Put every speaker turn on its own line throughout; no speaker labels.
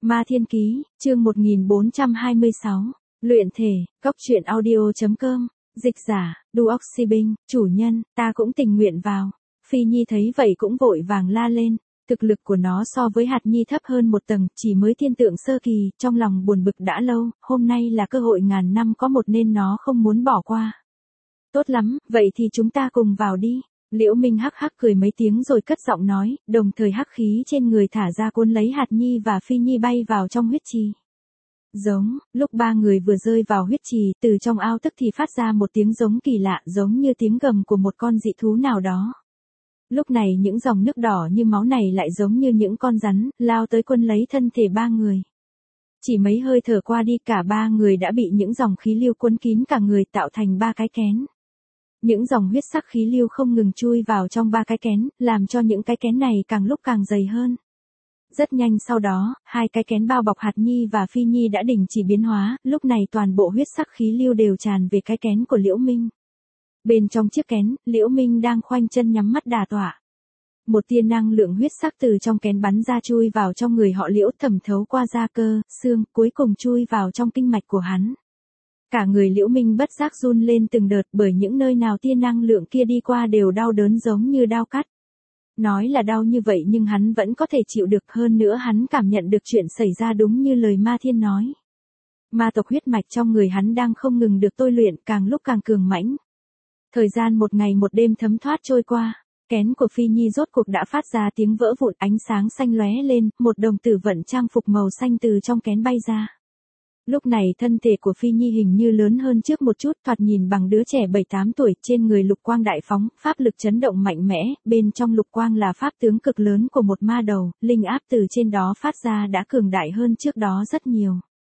Ma Thiên Ký, chương 1426, luyện thể, cốc truyện audio.com, dịch giả, Duoxibinh, chủ nhân, ta cũng tình nguyện vào. Phi Nhi thấy vậy cũng vội vàng la lên, thực lực của nó so với Hạt Nhi thấp hơn một tầng, chỉ mới thiên tượng sơ kỳ, trong lòng buồn bực đã lâu, hôm nay là cơ hội ngàn năm có một nên nó không muốn bỏ qua. Tốt lắm, vậy thì chúng ta cùng vào đi. Liễu Minh hắc hắc cười mấy tiếng rồi cất giọng nói, đồng thời hắc khí trên người thả ra cuốn lấy Hạt Nhi và Phi Nhi bay vào trong huyết trì. Giống, lúc ba người vừa rơi vào huyết trì, từ trong ao tức thì phát ra một tiếng giống kỳ lạ, giống như tiếng gầm của một con dị thú nào đó. Lúc này những dòng nước đỏ như máu này lại giống như những con rắn, lao tới quấn lấy thân thể ba người. Chỉ mấy hơi thở qua đi cả ba người đã bị những dòng khí lưu cuốn kín cả người tạo thành ba cái kén. Những dòng huyết sắc khí lưu không ngừng chui vào trong ba cái kén, làm cho những cái kén này càng lúc càng dày hơn. Rất nhanh sau đó, hai cái kén bao bọc Hạt Nhi và Phi Nhi đã đình chỉ biến hóa, lúc này toàn bộ huyết sắc khí lưu đều tràn về cái kén của Liễu Minh. Bên trong chiếc kén, Liễu Minh đang khoanh chân nhắm mắt đả tọa. Một tia năng lượng huyết sắc từ trong kén bắn ra chui vào trong người họ Liễu, thẩm thấu qua da cơ, xương, cuối cùng chui vào trong kinh mạch của hắn. Cả người Liễu Minh bất giác run lên từng đợt, bởi những nơi nào tia năng lượng kia đi qua đều đau đớn giống như đao cắt. Nói là đau như vậy nhưng hắn vẫn có thể chịu được, hơn nữa hắn cảm nhận được chuyện xảy ra đúng như lời Ma Thiên nói. Ma tộc huyết mạch trong người hắn đang không ngừng được tôi luyện, càng lúc càng cường mãnh. Thời gian một ngày một đêm thấm thoát trôi qua, kén của Phi Nhi rốt cuộc đã phát ra tiếng vỡ vụn, ánh sáng xanh lóe lên, một đồng tử vận trang phục màu xanh từ trong kén bay ra. Lúc này thân thể của Phi Nhi hình như lớn hơn trước một chút, thoạt nhìn bằng đứa trẻ 7-8 tuổi, trên người lục quang đại phóng, pháp lực chấn động mạnh mẽ, bên trong lục quang là pháp tướng cực lớn của một ma đầu, linh áp từ trên đó phát ra đã cường đại hơn trước đó rất nhiều.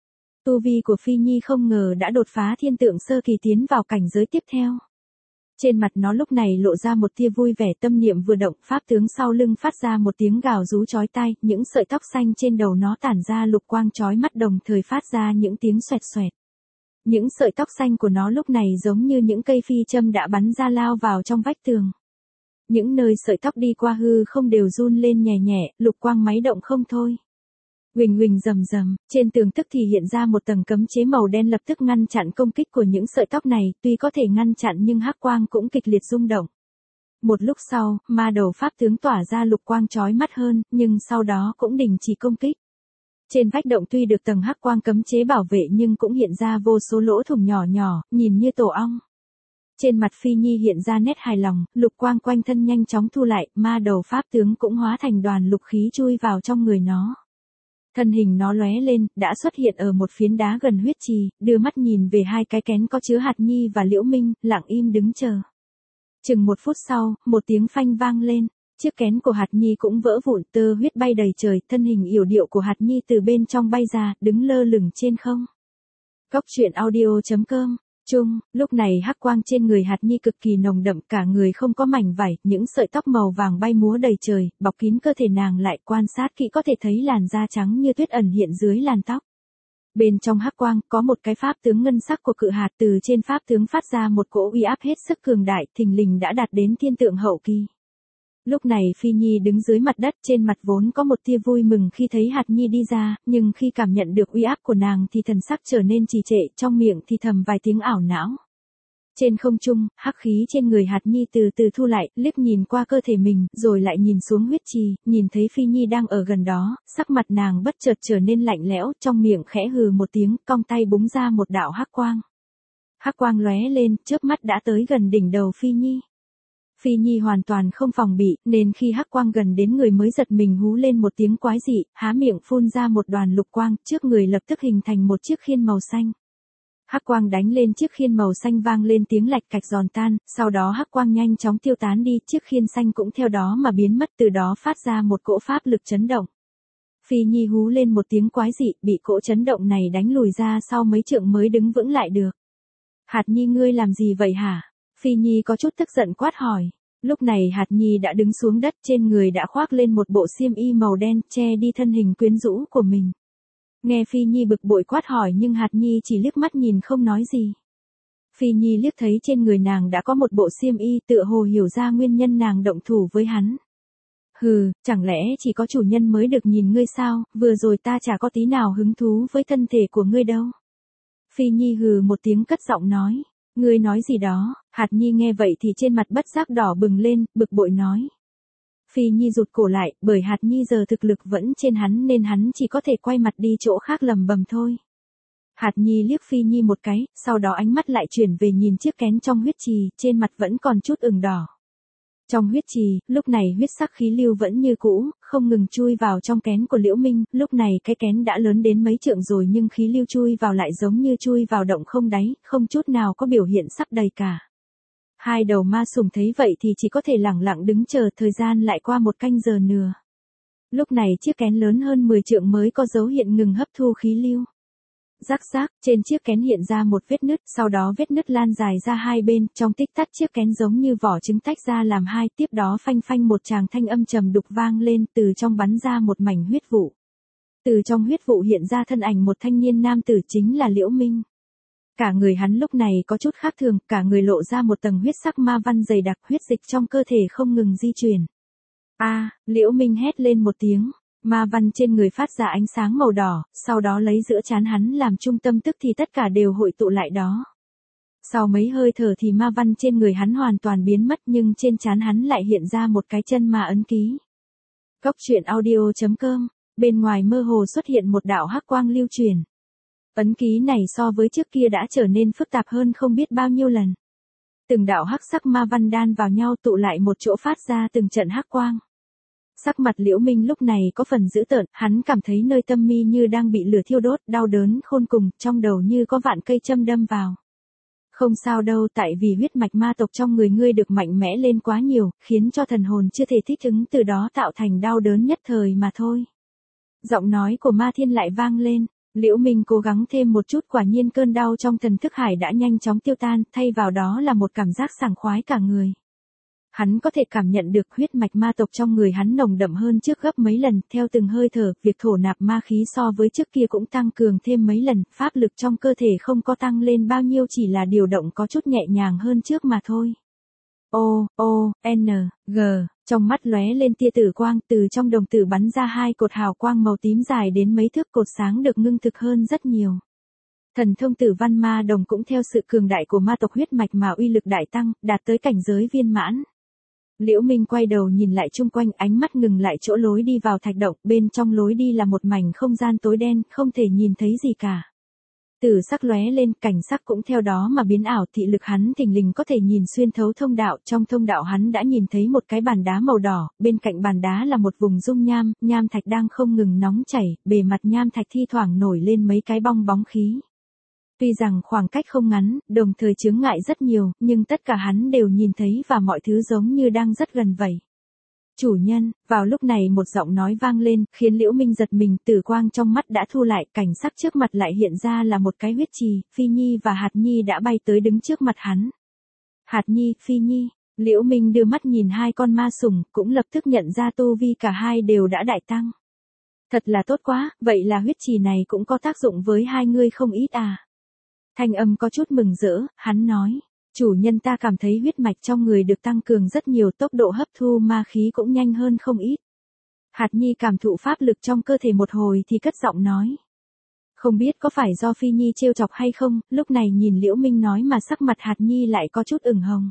Tu vi của Phi Nhi không ngờ đã đột phá thiên tượng sơ kỳ tiến vào cảnh giới tiếp theo. Trên mặt nó lúc này lộ ra một tia vui vẻ, tâm niệm vừa động, pháp tướng sau lưng phát ra một tiếng gào rú chói tai, những sợi tóc xanh trên đầu nó tản ra lục quang chói mắt đồng thời phát ra những tiếng xoẹt xoẹt. Những sợi tóc xanh của nó lúc này giống như những cây phi châm đã bắn ra lao vào trong vách tường. Những nơi sợi tóc đi qua hư không đều run lên nhẹ nhẹ, lục quang máy động không thôi. Huỳnh huỳnh rầm rầm, trên tường tức thì hiện ra một tầng cấm chế màu đen lập tức ngăn chặn công kích của những sợi tóc này, tuy có thể ngăn chặn nhưng hắc quang cũng kịch liệt rung động. Một lúc sau, ma đầu pháp tướng tỏa ra lục quang chói mắt hơn, nhưng sau đó cũng đình chỉ công kích. Trên vách động tuy được tầng hắc quang cấm chế bảo vệ nhưng cũng hiện ra vô số lỗ thủng nhỏ nhỏ, nhìn như tổ ong. Trên mặt Phi Nhi hiện ra nét hài lòng, lục quang quanh thân nhanh chóng thu lại, ma đầu pháp tướng cũng hóa thành đoàn lục khí chui vào trong người nó. Thân hình nó lóe lên, đã xuất hiện ở một phiến đá gần huyết trì, đưa mắt nhìn về hai cái kén có chứa Hạt Nhi và Liễu Minh, lặng im đứng chờ. Chừng một phút sau, một tiếng phanh vang lên, chiếc kén của Hạt Nhi cũng vỡ vụn, tơ huyết bay đầy trời, thân hình yểu điệu của Hạt Nhi từ bên trong bay ra, đứng lơ lửng trên không. Cốc truyện audio.com. Chung, lúc này hắc quang trên người Hạt Nhi cực kỳ nồng đậm, cả người không có mảnh vải, những sợi tóc màu vàng bay múa đầy trời, bọc kín cơ thể nàng lại, quan sát kỹ có thể thấy làn da trắng như tuyết ẩn hiện dưới làn tóc. Bên trong hắc quang, có một cái pháp tướng ngân sắc của Cự Hạt, từ trên pháp tướng phát ra một cỗ uy áp hết sức cường đại, thình lình đã đạt đến thiên tượng hậu kỳ. Lúc này Phi Nhi đứng dưới mặt đất, trên mặt vốn có một tia vui mừng khi thấy Hạt Nhi đi ra, nhưng khi cảm nhận được uy áp của nàng thì thần sắc trở nên trì trệ, trong miệng thì thầm vài tiếng ảo não. Trên không trung, hắc khí trên người Hạt Nhi từ từ thu lại, liếc nhìn qua cơ thể mình, rồi lại nhìn xuống huyết trì, nhìn thấy Phi Nhi đang ở gần đó, sắc mặt nàng bất chợt trở nên lạnh lẽo, trong miệng khẽ hừ một tiếng, cong tay búng ra một đạo hắc quang. Hắc quang lóe lên, chớp mắt đã tới gần đỉnh đầu Phi Nhi. Phi Nhi hoàn toàn không phòng bị, nên khi hắc quang gần đến người mới giật mình hú lên một tiếng quái dị, há miệng phun ra một đoàn lục quang, trước người lập tức hình thành một chiếc khiên màu xanh. Hắc quang đánh lên chiếc khiên màu xanh vang lên tiếng lạch cạch giòn tan, sau đó hắc quang nhanh chóng tiêu tán đi, chiếc khiên xanh cũng theo đó mà biến mất, từ đó phát ra một cỗ pháp lực chấn động. Phi Nhi hú lên một tiếng quái dị, bị cỗ chấn động này đánh lùi ra sau mấy trượng mới đứng vững lại được. Hạt Nhi ngươi làm gì vậy hả? Phi Nhi có chút tức giận quát hỏi. Lúc này Hạt Nhi đã đứng xuống đất, trên người đã khoác lên một bộ xiêm y màu đen, che đi thân hình quyến rũ của mình. Nghe Phi Nhi bực bội quát hỏi nhưng Hạt Nhi chỉ liếc mắt nhìn không nói gì. Phi Nhi liếc thấy trên người nàng đã có một bộ xiêm y, tựa hồ hiểu ra nguyên nhân nàng động thủ với hắn. Hừ, chẳng lẽ chỉ có chủ nhân mới được nhìn ngươi sao, vừa rồi ta chả có tí nào hứng thú với thân thể của ngươi đâu. Phi Nhi hừ một tiếng cất giọng nói. Ngươi nói gì đó, Hạt Nhi nghe vậy thì trên mặt bất giác đỏ bừng lên, bực bội nói. Phi Nhi rụt cổ lại, bởi Hạt Nhi giờ thực lực vẫn trên hắn nên hắn chỉ có thể quay mặt đi chỗ khác lầm bầm thôi. Hạt Nhi liếc Phi Nhi một cái, sau đó ánh mắt lại chuyển về nhìn chiếc kén trong huyết trì, trên mặt vẫn còn chút ửng đỏ. Trong huyết trì, lúc này huyết sắc khí lưu vẫn như cũ, không ngừng chui vào trong kén của Liễu Minh, lúc này cái kén đã lớn đến mấy trượng rồi nhưng khí lưu chui vào lại giống như chui vào động không đáy, không chút nào có biểu hiện sắp đầy cả. Hai đầu ma sủng thấy vậy thì chỉ có thể lẳng lặng đứng chờ, thời gian lại qua 1 canh giờ nữa. Lúc này chiếc kén lớn hơn 10 trượng mới có dấu hiện ngừng hấp thu khí lưu. Rắc rác, trên chiếc kén hiện ra một vết nứt, sau đó vết nứt lan dài ra hai bên, trong tích tắc chiếc kén giống như vỏ trứng tách ra làm hai, tiếp đó phanh phanh một tràng thanh âm trầm đục vang lên, từ trong bắn ra một mảnh huyết vụ. Từ trong huyết vụ hiện ra thân ảnh một thanh niên nam tử chính là Liễu Minh. Cả người hắn lúc này có chút khác thường, cả người lộ ra một tầng huyết sắc ma văn dày đặc, huyết dịch trong cơ thể không ngừng di chuyển. Liễu Minh hét lên một tiếng. Ma văn trên người phát ra ánh sáng màu đỏ, sau đó lấy giữa trán hắn làm trung tâm tức thì tất cả đều hội tụ lại đó. Sau mấy hơi thở thì ma văn trên người hắn hoàn toàn biến mất nhưng trên trán hắn lại hiện ra một cái chân ma ấn ký. Góc truyện audio.com, bên ngoài mơ hồ xuất hiện một đạo hắc quang lưu truyền. Ấn ký này so với trước kia đã trở nên phức tạp hơn không biết bao nhiêu lần. Từng đạo hắc sắc ma văn đan vào nhau tụ lại một chỗ phát ra từng trận hắc quang. Sắc mặt Liễu Minh lúc này có phần dữ tợn, hắn cảm thấy nơi tâm mi như đang bị lửa thiêu đốt, đau đớn khôn cùng, trong đầu như có vạn cây châm đâm vào. Không sao đâu, tại vì huyết mạch ma tộc trong người ngươi được mạnh mẽ lên quá nhiều, khiến cho thần hồn chưa thể thích ứng, từ đó tạo thành đau đớn nhất thời mà thôi. Giọng nói của Ma Thiên lại vang lên, Liễu Minh cố gắng thêm một chút, quả nhiên cơn đau trong thần thức hải đã nhanh chóng tiêu tan, thay vào đó là một cảm giác sảng khoái cả người. Hắn có thể cảm nhận được huyết mạch ma tộc trong người hắn nồng đậm hơn trước gấp mấy lần, theo từng hơi thở, việc thổ nạp ma khí so với trước kia cũng tăng cường thêm mấy lần, pháp lực trong cơ thể không có tăng lên bao nhiêu, chỉ là điều động có chút nhẹ nhàng hơn trước mà thôi. G, trong mắt lóe lên tia tử quang, từ trong đồng tử bắn ra hai cột hào quang màu tím dài đến mấy thước, cột sáng được ngưng thực hơn rất nhiều. Thần thông Tử Văn Ma Đồng cũng theo sự cường đại của ma tộc huyết mạch mà uy lực đại tăng, đạt tới cảnh giới viên mãn. Liễu Minh quay đầu nhìn lại chung quanh, ánh mắt ngừng lại chỗ lối đi vào thạch động, bên trong lối đi là một mảnh không gian tối đen, không thể nhìn thấy gì cả. Tử sắc lóe lên, cảnh sắc cũng theo đó mà biến ảo, thị lực hắn thình lình có thể nhìn xuyên thấu thông đạo, trong thông đạo hắn đã nhìn thấy một cái bàn đá màu đỏ, bên cạnh bàn đá là một vùng dung nham, nham thạch đang không ngừng nóng chảy, bề mặt nham thạch thi thoảng nổi lên mấy cái bong bóng khí. Tuy rằng khoảng cách không ngắn, đồng thời chướng ngại rất nhiều, nhưng tất cả hắn đều nhìn thấy và mọi thứ giống như đang rất gần vậy. Chủ nhân, vào lúc này một giọng nói vang lên, khiến Liễu Minh giật mình, tử quang trong mắt đã thu lại, cảnh sắc trước mặt lại hiện ra là một cái huyết trì, Phi Nhi và Hạt Nhi đã bay tới đứng trước mặt hắn. Hạt Nhi, Phi Nhi, Liễu Minh đưa mắt nhìn hai con ma sủng, cũng lập tức nhận ra tu vi cả hai đều đã đại tăng. Thật là tốt quá, vậy là huyết trì này cũng có tác dụng với hai ngươi không ít à. Thanh âm có chút mừng rỡ, hắn nói, chủ nhân ta cảm thấy huyết mạch trong người được tăng cường rất nhiều, tốc độ hấp thu ma khí cũng nhanh hơn không ít. Hạt Nhi cảm thụ pháp lực trong cơ thể một hồi thì cất giọng nói. Không biết có phải do Phi Nhi trêu chọc hay không, lúc này nhìn Liễu Minh nói mà sắc mặt Hạt Nhi lại có chút ửng hồng.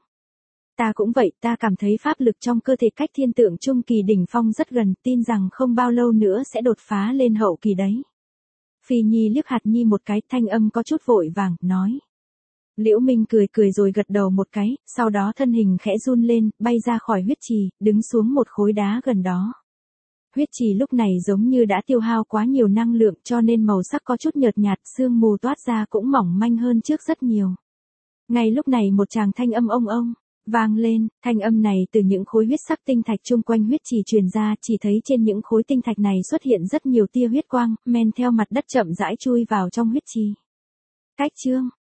Ta cũng vậy, ta cảm thấy pháp lực trong cơ thể cách thiên tượng trung kỳ đỉnh phong rất gần, tin rằng không bao lâu nữa sẽ đột phá lên hậu kỳ đấy. Phi Nhi liếc Hạt Nhi một cái, thanh âm có chút vội vàng, nói. Liễu Minh cười cười rồi gật đầu một cái, sau đó thân hình khẽ run lên, bay ra khỏi huyết trì, đứng xuống một khối đá gần đó. Huyết trì lúc này giống như đã tiêu hao quá nhiều năng lượng cho nên màu sắc có chút nhợt nhạt, sương mù toát ra cũng mỏng manh hơn trước rất nhiều. Ngay lúc này một tràng thanh âm ông vang lên, thanh âm này từ những khối huyết sắc tinh thạch chung quanh huyết trì truyền ra, chỉ thấy trên những khối tinh thạch này xuất hiện rất nhiều tia huyết quang, men theo mặt đất chậm rãi chui vào trong huyết trì. Cách chương